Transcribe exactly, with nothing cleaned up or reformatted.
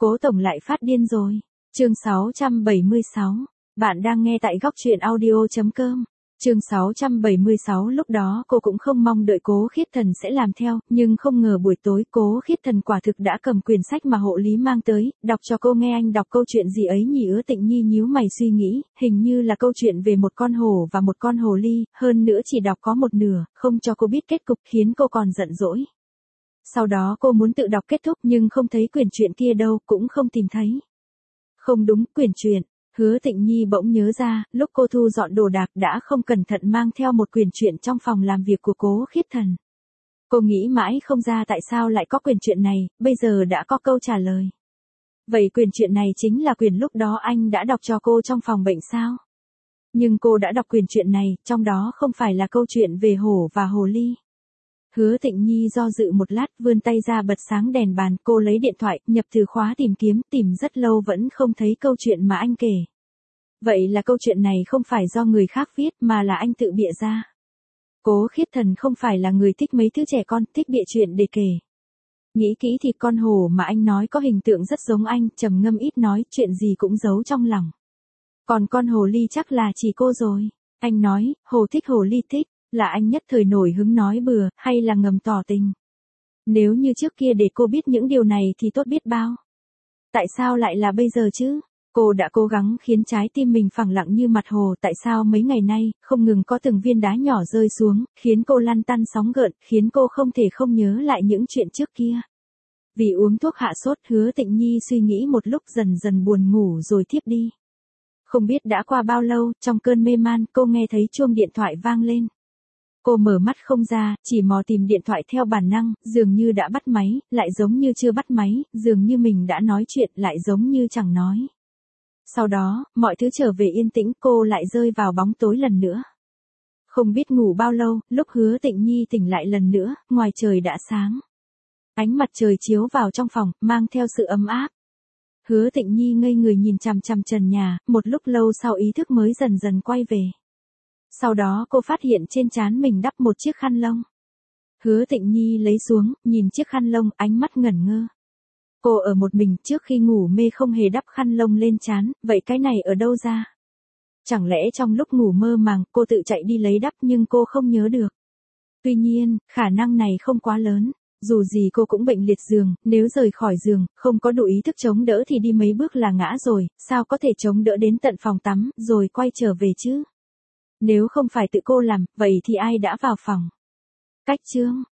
Cố tổng lại phát điên rồi. Chương sáu trăm bảy mươi sáu. Bạn đang nghe tại góc truyện audio chấm com. Chương sáu trăm bảy mươi sáu. Lúc đó cô cũng không mong đợi Cố Khiết Thần sẽ làm theo, nhưng không ngờ buổi tối Cố Khiết Thần quả thực đã cầm quyển sách mà hộ lý mang tới, đọc cho cô nghe. Anh đọc câu chuyện gì ấy nhỉ? Hứa Tịnh Nhi nhíu mày suy nghĩ, hình như là câu chuyện về một con hổ và một con hồ ly, hơn nữa chỉ đọc có một nửa, không cho cô biết kết cục, khiến cô còn giận dỗi. Sau đó cô muốn tự đọc kết thúc nhưng không thấy quyển truyện kia đâu, cũng không tìm thấy. Không đúng, quyển truyện. Hứa Tịnh Nhi bỗng nhớ ra, lúc cô thu dọn đồ đạc đã không cẩn thận mang theo một quyển truyện trong phòng làm việc của Cố Khiết Thần. Cô nghĩ mãi không ra tại sao lại có quyển truyện này, bây giờ đã có câu trả lời. Vậy quyển truyện này chính là quyển lúc đó anh đã đọc cho cô trong phòng bệnh sao? Nhưng cô đã đọc quyển truyện này, trong đó không phải là câu chuyện về hổ và hồ ly. Hứa Tịnh Nhi do dự một lát, vươn tay ra bật sáng đèn bàn, cô lấy điện thoại, nhập từ khóa tìm kiếm, tìm rất lâu vẫn không thấy câu chuyện mà anh kể. Vậy là câu chuyện này không phải do người khác viết mà là anh tự bịa ra. Cố Khiết Thần không phải là người thích mấy thứ trẻ con, thích bịa chuyện để kể. Nghĩ kỹ thì con hổ mà anh nói có hình tượng rất giống anh, trầm ngâm ít nói, chuyện gì cũng giấu trong lòng. Còn con hồ ly chắc là chỉ cô rồi. Anh nói, hồ thích hồ ly thích. Là anh nhất thời nổi hứng nói bừa, hay là ngầm tỏ tình? Nếu như trước kia để cô biết những điều này thì tốt biết bao. Tại sao lại là bây giờ chứ? Cô đã cố gắng khiến trái tim mình phẳng lặng như mặt hồ, tại sao mấy ngày nay, không ngừng có từng viên đá nhỏ rơi xuống, khiến cô lăn tăn sóng gợn, khiến cô không thể không nhớ lại những chuyện trước kia. Vì uống thuốc hạ sốt, Hứa Tịnh Nhi suy nghĩ một lúc dần dần buồn ngủ rồi thiếp đi. Không biết đã qua bao lâu, trong cơn mê man, cô nghe thấy chuông điện thoại vang lên. Cô mở mắt không ra, chỉ mò tìm điện thoại theo bản năng, dường như đã bắt máy, lại giống như chưa bắt máy, dường như mình đã nói chuyện, lại giống như chẳng nói. Sau đó, mọi thứ trở về yên tĩnh, cô lại rơi vào bóng tối lần nữa. Không biết ngủ bao lâu, lúc Hứa Tịnh Nhi tỉnh lại lần nữa, ngoài trời đã sáng. Ánh mặt trời chiếu vào trong phòng, mang theo sự ấm áp. Hứa Tịnh Nhi ngây người nhìn chằm chằm trần nhà, một lúc lâu sau ý thức mới dần dần quay về. Sau đó cô phát hiện trên trán mình đắp một chiếc khăn lông. Hứa Tịnh Nhi lấy xuống, nhìn chiếc khăn lông, ánh mắt ngẩn ngơ. Cô ở một mình, trước khi ngủ mê không hề đắp khăn lông lên trán, vậy cái này ở đâu ra? Chẳng lẽ trong lúc ngủ mơ màng, cô tự chạy đi lấy đắp nhưng cô không nhớ được. Tuy nhiên, khả năng này không quá lớn. Dù gì cô cũng bệnh liệt giường, nếu rời khỏi giường, không có đủ ý thức chống đỡ thì đi mấy bước là ngã rồi, sao có thể chống đỡ đến tận phòng tắm, rồi quay trở về chứ? Nếu không phải tự cô làm, vậy thì ai đã vào phòng? Cách chương.